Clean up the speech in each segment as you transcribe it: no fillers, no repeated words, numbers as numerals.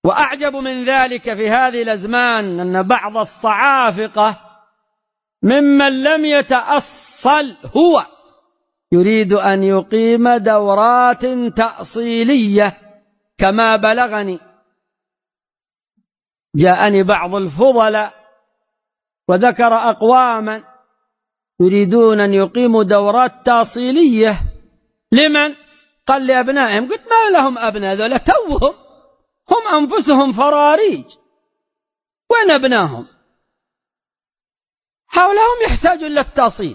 وأعجب من ذلك في هذه الأزمان أن بعض الصعافقة ممن لم يتأصل هو يريد أن يقيم دورات تأصيلية كما بلغني. جاءني بعض الفضلاء وذكر أقواما يريدون أن يقيموا دورات تأصيلية. لمن؟ قال لأبنائهم. قلت ما لهم أبناء ذولا توهم، هم أنفسهم فراريج، وين أبناهم؟ هؤلاء هم يحتاجون للتأصيل.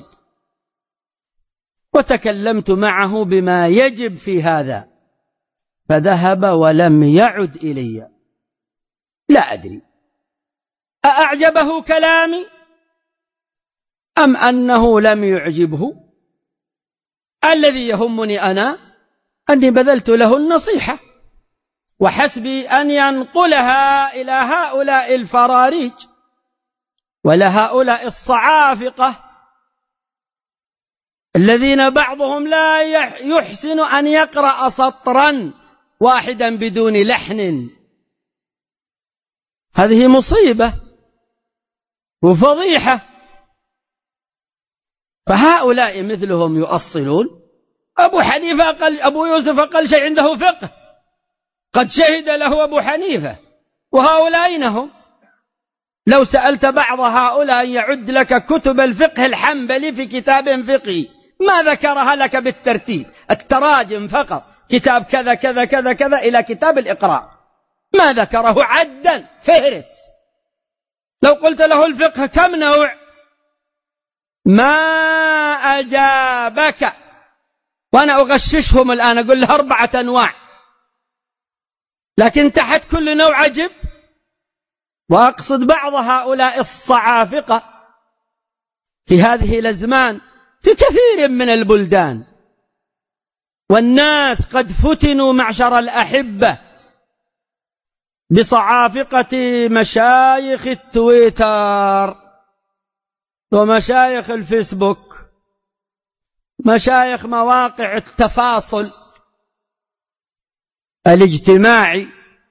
وتكلمت معه بما يجب في هذا فذهب ولم يعد إلي. لا أدري أأعجبه كلامي أم أنه لم يعجبه. الذي يهمني أنا أني بذلت له النصيحة، وحسبي أن ينقلها إلى هؤلاء الفراريج ولهؤلاء الصعافقة الذين بعضهم لا يحسن أن يقرأ سطرا واحدا بدون لحن. هذه مصيبة وفضيحة. فهؤلاء مثلهم يؤصلون. أبو حنيفة أقل، أبو يوسف أقل شيء عنده فقه، قد شهد له أبو حنيفة، وهؤلاء هم. لو سألت بعض هؤلاء يعد لك كتب الفقه الحنبلي في كتاب فقهي ما ذكرها لك بالترتيب، التراجم فقط، كتاب كذا كذا كذا كذا إلى كتاب الإقراء، ما ذكره عدا فهرس. لو قلت له الفقه كم نوع ما أجابك. وأنا أغششهم الآن أقول له 4 أنواع، لكن تحت كل نوع عجب. وأقصد بعض هؤلاء الصعافقة في هذه الأزمان في كثير من البلدان. والناس قد فتنوا معشر الأحبة بصعافقة مشايخ التويتر ومشايخ الفيسبوك، مشايخ مواقع التفاصل الاجتماعي،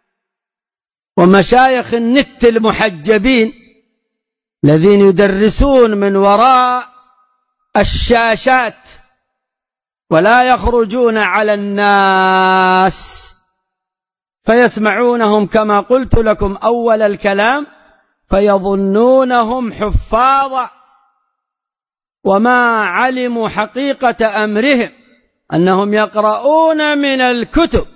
ومشايخ النت المحجبين الذين يدرسون من وراء الشاشات ولا يخرجون على الناس، فيسمعونهم كما قلت لكم أول الكلام فيظنونهم حفاظا، وما علموا حقيقة أمرهم أنهم يقرؤون من الكتب.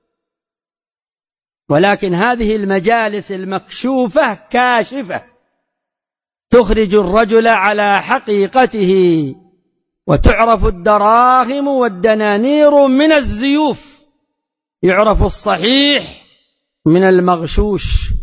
ولكن هذه المجالس المكشوفة كاشفة تخرج الرجل على حقيقته، وتعرف الدراهم والدنانير من الزيوف، يعرف الصحيح من المغشوش.